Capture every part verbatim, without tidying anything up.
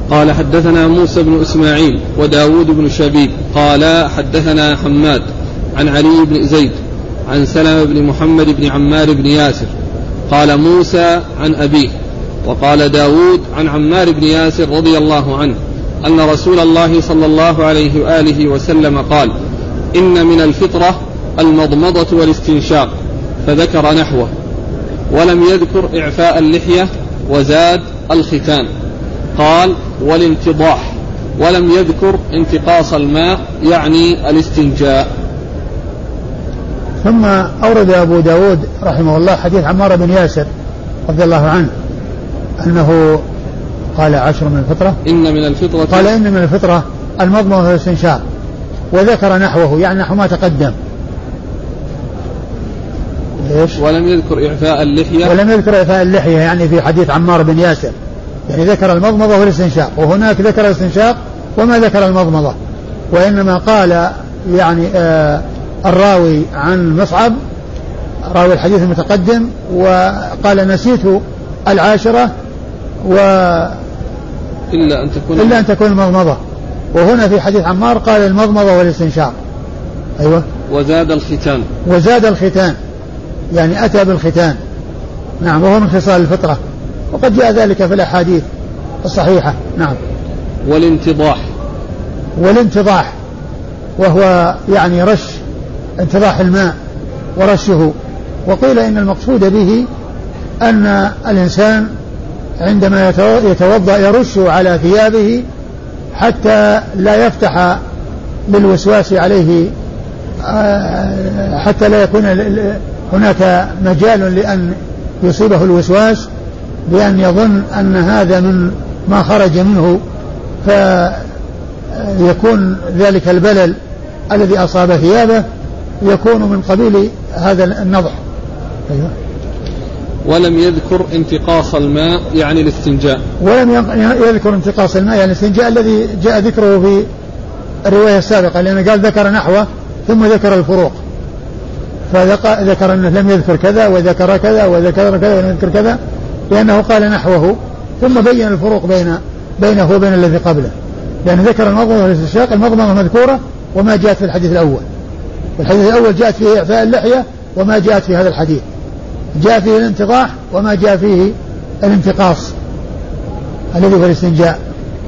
قال حدثنا موسى بن إسماعيل وداود بن شبيب قال حدثنا حماد عن علي بن زيد عن سلمة بن محمد بن عمار بن ياسر قال موسى عن أبيه وقال داود عن عمار بن ياسر رضي الله عنه أن رسول الله صلى الله عليه وآله وسلم قال إن من الفطرة المضمضة والاستنشاق فذكر نحوه ولم يذكر إعفاء اللحية وزاد الختان. قال والانتضاح ولم يذكر انتقاص الماء يعني الاستنجاء. ثم أورد أبو داود رحمه الله حديث عمار بن ياسر رضي الله عنه أنه قال عشر من الفطرة إن من الفطرة قال إن من الفطرة المضمضة والاستنشاق وذكر نحوه يعني نحو ما تقدم. إيش؟ ولم يذكر إعفاء اللحية ولم يذكر إعفاء اللحية يعني في حديث عمار بن ياسر يعني ذكر المضمضة والاستنشاق وهناك ذكر الاستنشاق وما ذكر المضمضة وإنما قال يعني آه الراوي عن مصعب راوي الحديث المتقدم وقال نسيت العاشرة و إلا أن تكون إلا أن تكون المضمضة وهنا في حديث عمار قال المضمضة والاستنشاق. أيوة. وزاد الختان وزاد الختان يعني أتى بالختان. نعم وهو من خصال الفطرة وقد جاء ذلك في الأحاديث الصحيحة. نعم. والانتضاح والانتضاح وهو يعني رش انتضاح الماء ورشه وقيل إن المقصود به أن الإنسان عندما يتوضأ يرش على ثيابه حتى لا يفتح للوسواس عليه حتى لا يكون هناك مجال لأن يصيبه الوسواس بأن يظن أن هذا من ما خرج منه فيكون ذلك البلل الذي أصاب ثيابه يكون من قبيل هذا النضح. أيوة. ولم يذكر انتقاص الماء يعني الاستنجاء ولم يذكر انتقاص الماء يعني الاستنجاء الذي جاء ذكره في الرواية السابقة لأنه قال ذكر نحوه ثم ذكر الفروق فذكر أنه لم يذكر كذا وذكر كذا وذكر كذا ولم يذكر كذا لأنه قال نحوه ثم بين الفروق بين بينه وبين الذي قبله لأنه ذكر المضمضة والاستنشاق المضمضة مذكورة وما جاءت في الحديث الأول الحديث الأول جاءت فيه إعفاء اللحية وما جاءت في هذا الحديث جاء فيه الانتضاح وما جاء فيه الانتقاص الذي هو الاستنجاء.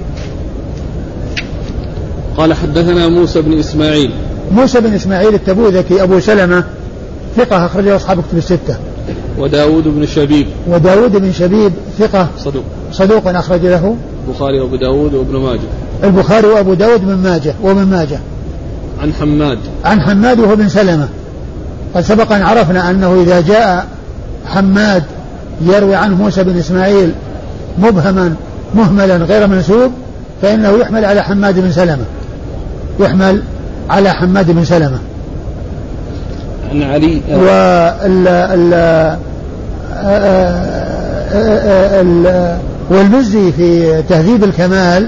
قال حدثنا موسى بن إسماعيل موسى بن إسماعيل التبوذكي أبو سلمة ثقة أخرجه أصحاب كتب الستة. وداود بن شبيب وداود بن شبيب ثقة صدوق صدوق أخرج له البخاري وأبو داود وابن ماجه البخاري وأبو داود من ماجه ومن ماجه. عن حماد عن حماد وهو بن سلمة قد سبق أن عرفنا أنه إذا جاء حماد يروي عنه موسى بن إسماعيل مبهما مهملا غير منسوب فإنه يحمل على حماد بن سلمة يحمل على حماد بن سلمة. عن علي وال ال والمزي في تهذيب الكمال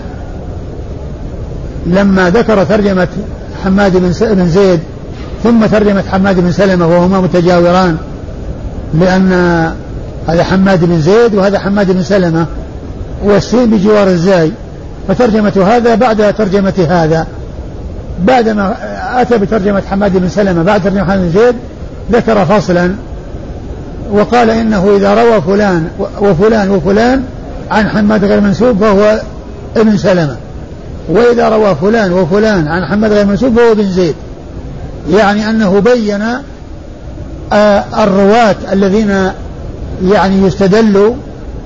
لما ذكر ترجمة حماد بن زيد ثم ترجمة حماد بن سلمة وهما متجاوران لأن هذا حماد بن زيد وهذا حماد بن سلمة والسين بجوار الزاي فترجمة هذا بعد ترجمة هذا بعدما أتى بترجمة حماد بن سلمة بعد ترجمة حماد بن زيد ذكر فصلا وقال إنه إذا روى فلان وفلان وفلان عن حماد غير منسوب فهو ابن سلمة وإذا روى فلان وفلان عن حماد غير منسوب فهو ابن زيد يعني أنه بين الرواة الذين يعني يستدل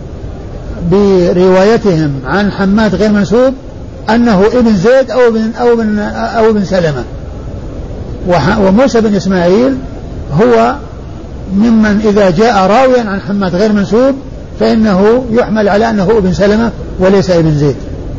بروايتهم عن حماد غير منسوب أنه ابن زيد أو ابن أو ابن أو ابن سلمة. وموسى بن إسماعيل هو ممن إذا جاء راويا عن حماد غير منسوب فإنه يحمل على أنه ابن سلمة وليس ابن زيد.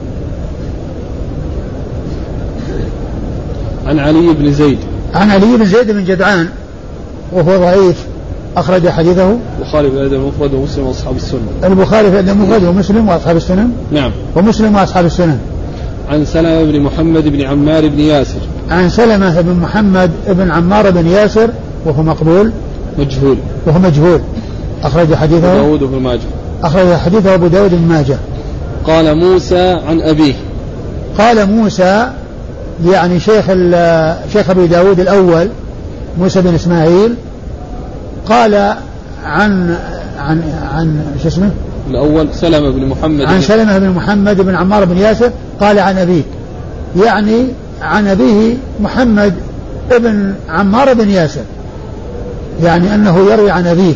عن علي بن زيد عن علي بن زيد بن جدعان وهو ضعيف أخرج حديثه البخاري في الأدب المفرد ومسلم وأصحاب السنن. البخاري في الأدب المفرد ومسلم وأصحاب السنن. نعم. ومسلم وأصحاب السنن. عن سلمة بن محمد بن عمار بن ياسر. عن سلمة بن محمد بن عمار بن ياسر وهو مقبول مجهول وهو مجهول أخرج حديثه أبو داود بن ماجه أخرج حديثه أبو داود بن ماجه. قال موسى عن أبيه. قال موسى يعني شيخ شيخ أبي داود الأول موسى بن إسماعيل قال عن عن عن شو اسمه الأول سلمة بن محمد عن سلمة بن محمد بن عمار بن ياسر قال عن أبيه يعني عن أبيه محمد ابن عمار بن ياسر يعني أنه يروي عن أبيه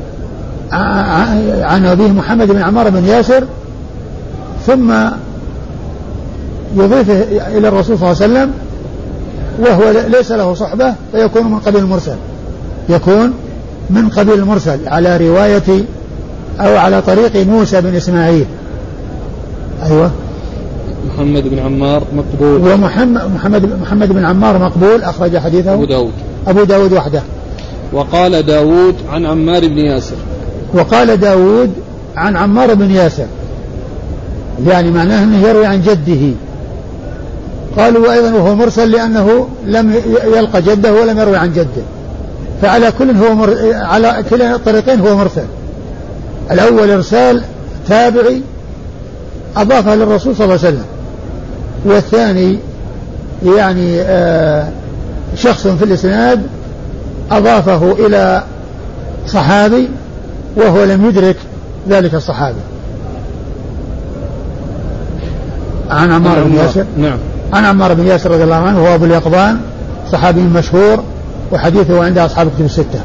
عن أبيه محمد بن عمار بن ياسر ثم يضيفه إلى الرسول صلى الله عليه وسلم وهو ليس له صحبة فيكون من قبيل المرسل يكون من قبيل المرسل على رواية أو على طريق موسى بن إسماعيل. أيوة محمد بن عمار مقبول ومحمد محمد محمد بن عمار مقبول أخرج حديثه أبو داود أبو داود وحده. وقال داود عن عمار بن ياسر وقال داود عن عمار بن ياسر يعني معناه أنه يروي عن جده. قالوا أيضا وهو مرسل لأنه لم يلقى جده ولم يروي عن جده فعلى كل هو مر... على كلا الطريقين هو مرسل. الأول إرسال تابعي أضافه للرسول صلى الله عليه وسلم والثاني يعني آه شخص في الإسناد أضافه إلى صحابي وهو لم يدرك ذلك الصحابي. عن عمار بن ياسر نعم عن عمار بن ياسر رضي الله عنه وهو أبو اليقظان صحابي مشهور وحديثه عند أصحاب الكتب الستة.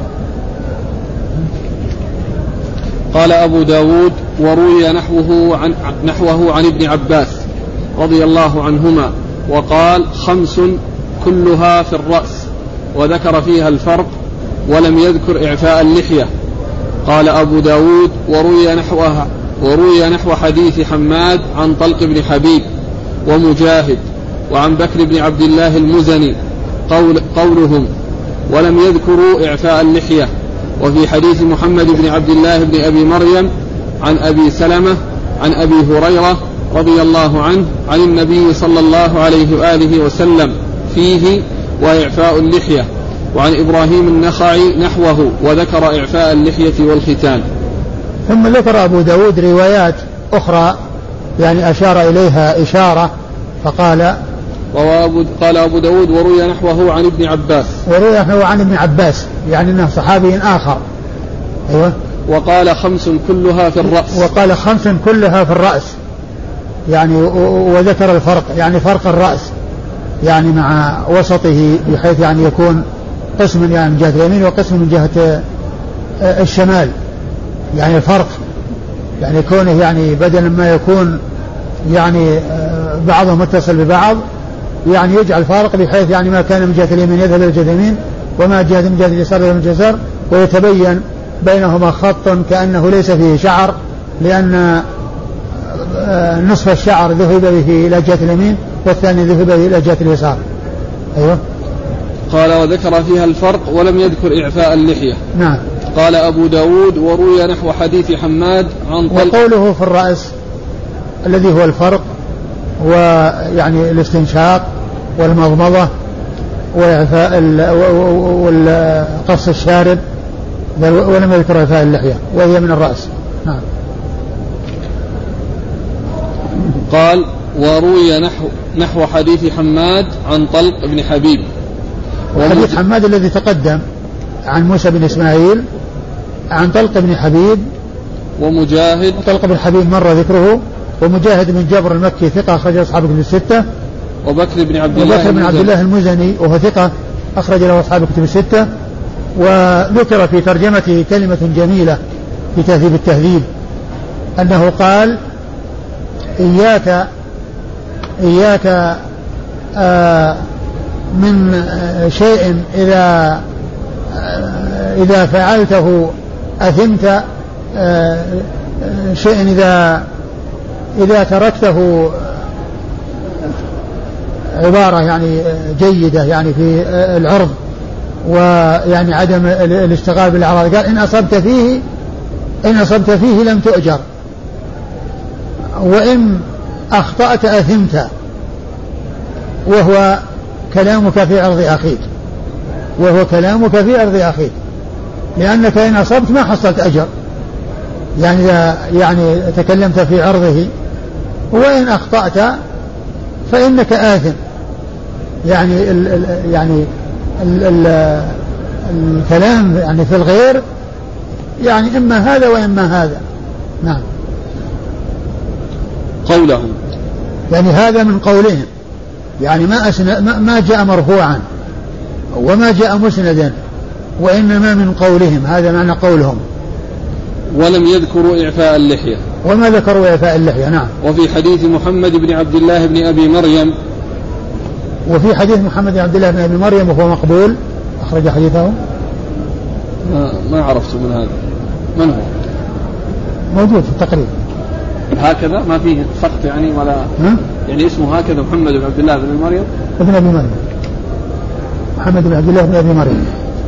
قال أبو داود وروي نحوه عن, نحوه عن ابن عباس رضي الله عنهما وقال خمس كلها في الرأس وذكر فيها الفرق ولم يذكر إعفاء اللحية. قال أبو داود وروي نحوها وروي نحو حديث حماد عن طلق بن حبيب ومجاهد وعن بكر بن عبد الله المزني قول قولهم ولم يذكروا إعفاء اللحية. وفي حديث محمد بن عبد الله بن أبي مريم عن أبي سلمة عن أبي هريرة رضي الله عنه عن النبي صلى الله عليه وآله وسلم فيه وإعفاء اللحية. وعن إبراهيم النخعي نحوه وذكر إعفاء اللحية والختان. ثم ذكر أبو داود روايات أخرى يعني أشار إليها إشارة فقال قال أبو داود وروي نحوه عن ابن عباس وروي نحوه عن ابن عباس يعني أنه صحابي آخر. أيوة. وقال خمس كلها في الرأس وقال خمس كلها في الرأس يعني وذكر الفرق يعني فرق الرأس يعني مع وسطه بحيث يعني يكون قسم يعني من جهة اليمين وقسم من جهة الشمال يعني الفرق يعني كونه يعني بدل ما يكون يعني بعضهم متصل ببعض يعني يجعل فارق بحيث يعني ما كان من جهة اليمين يذهب إلى جهة اليمين وما جهة من جهة اليسار إلى من جهة اليسار ويتبين بينهما خط كأنه ليس فيه شعر لأن نصف الشعر ذهب به إلى جهة اليمين والثاني ذهب به إلى جهة اليسار. أيوة. قال وذكر فيها الفرق ولم يذكر إعفاء اللحية. نعم. قال أبو داود وروي نحو حديث حماد عن طلق وقوله في الرأس الذي هو الفرق ويعني الاستنشاق والمضمضة وإعفاء والقص الشارب ولم يذكر إعفاء اللحية وهي من الرأس. نعم. قال وروي نحو, نحو حديث حماد عن طلق بن حبيب. وحديث حماد الذي تقدم عن موسى بن إسماعيل عن طلق بن حبيب ومجاهد. طلق بن حبيب مر ذكره. ومجاهد بن جبر المكي ثقة أخرج أصحاب الكتب الستة. وبكر بن عبد الله وبكر بن عبد الله المزني وهو ثقة أخرج له أصحاب الكتب الستة. وذكر في ترجمته كلمة جميلة في تهذيب التهذيب أنه قال إياك إياك آه من آه شيء إذا آه إذا فعلته أثمت آه شيء إذا إذا تركته عبارة يعني جيدة يعني في العرض ويعني عدم الاشتغال بالأعراض. قال إن أصبت فيه إن أصبت فيه لم تؤجر وإن أخطأت أثمت وهو كلامك في عرض أخيك وهو كلامك في عرض أخيك لأنك إن أصبت ما حصلت أجر يعني يعني تكلمت في عرضه وإن أخطأت فإنك آثم. يعني ال ال يعني ال ال الكلام يعني في الغير يعني إما هذا وإما هذا. نعم. قوله يعني هذا من قولهم، يعني ما, ما, ما جاء مرفوعا وما جاء مسندا، وإنما من قولهم، هذا معنى قولهم. ولم يذكروا إعفاء اللحية، وما ذكروا إعفاء اللحية. نعم. وفي حديث محمد بن عبد الله بن أبي مريم وفي حديث محمد بن عبد الله بن أبي مريم وهو مقبول، أخرج حديثه. ما, ما عرفت من هذا من هو؟ موجود في التقريب هكذا، ما فيه سقط يعني ولا ها؟ يعني اسمه هكذا محمد بن عبد الله بن مريم ابن أبي مريم، محمد بن عبد الله بن أبي مريم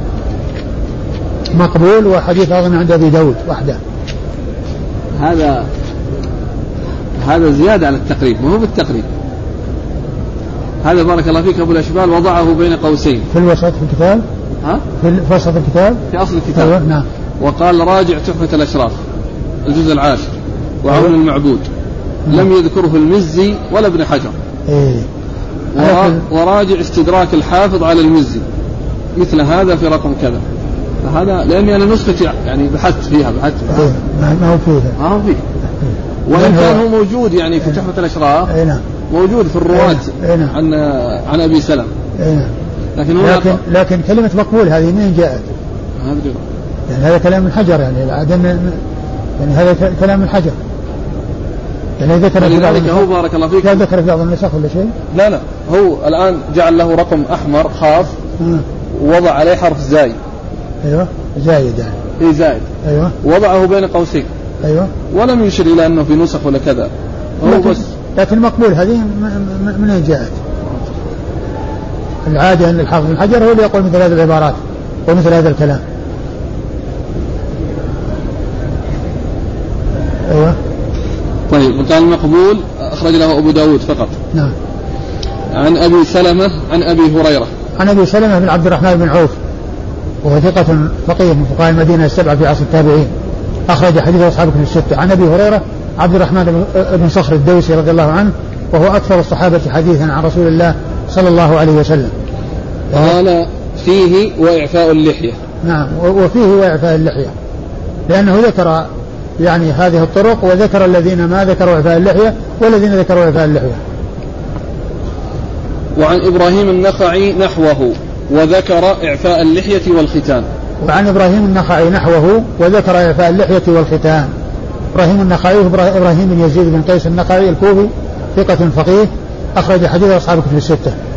مقبول، وحديث أظن عند أبي داود وحده. هذا هذا زيادة على التقريب، ما هو بالتقريب. هذا بارك الله فيك أبو الأشبال وضعه بين قوسين في الوسط في الكتاب. ها؟ في وسط الكتاب، في أصل الكتاب. أيوة. نعم. وقال راجع تحفة الأشراف الجزء العاشر وعون أيوة. المعبود. نعم. لم يذكره المزي ولا ابن حجر. إيه. ورا... وراجع استدراك الحافظ على المزي مثل هذا في رقم كذا. هذا لأني أنا نسختي يعني بحثت فيها بحثت فيها. إيه. ما هو فيها. ما هو فيه. إيه. وإن كان هو موجود يعني في تحفة الأشراف. إيه. نعم. موجود في الرواة. إيه. نعم. عن عن أبي سلم. إيه. لكن, لكن لكن كلمة مقبول هذه منين جاءت؟ هذا يعني هذا كلام من حجر، يعني عدم يعني هذا كلام من حجر. يعني ذكر في بعض هو بارك الله فيك ذكر في بعض النسخ ولا شيء؟ لا لا، هو الآن جعل له رقم أحمر خاص ووضع عليه حرف زايد. أيوة زايد يعني. إيه زايد. أيوة. وضعه بين قوسين. أيوة. ولم يشر إلى أنه في نسخ ولا كذا. هو لكن بس. لكن مقبول هذه من أين جاءت؟ العادة أن الحافظ بن حجر هو اللي يقول مثل هذه العبارات ومثل هذا الكلام. أيوة. طيب وكان مقبول أخرج له أبو داود فقط. نعم. عن أبي سلمة عن أبي هريرة. عن أبي سلمة بن عبد الرحمن بن عوف وهو ثقة فقيه من فقهاء المدينة السبعة في عصر التابعين، أخرج حديث أصحابه في الستة. عن أبي هريرة عبد الرحمن بن صخر الدوسي رضي الله عنه، وهو أكثر الصحابة حديثا عن رسول الله صلى الله عليه وسلم. قال فيه وإعفاء اللحية. نعم. وفيه وإعفاء اللحية، لأنه ذكر يعني هذه الطرق، وذكر الذين ما ذكروا إعفاء اللحية والذين ذكروا إعفاء اللحية. وعن إبراهيم النخعي نحوه وذكر إعفاء اللحية والختان. وعن إبراهيم النخعي نحوه وذكر إعفاء اللحية والختان. إبراهيم النخعي إبراهيم بن يزيد بن قيس النخعي الكوفي ثقة فقيه، أخرج حديث أصحاب الكتب الستة.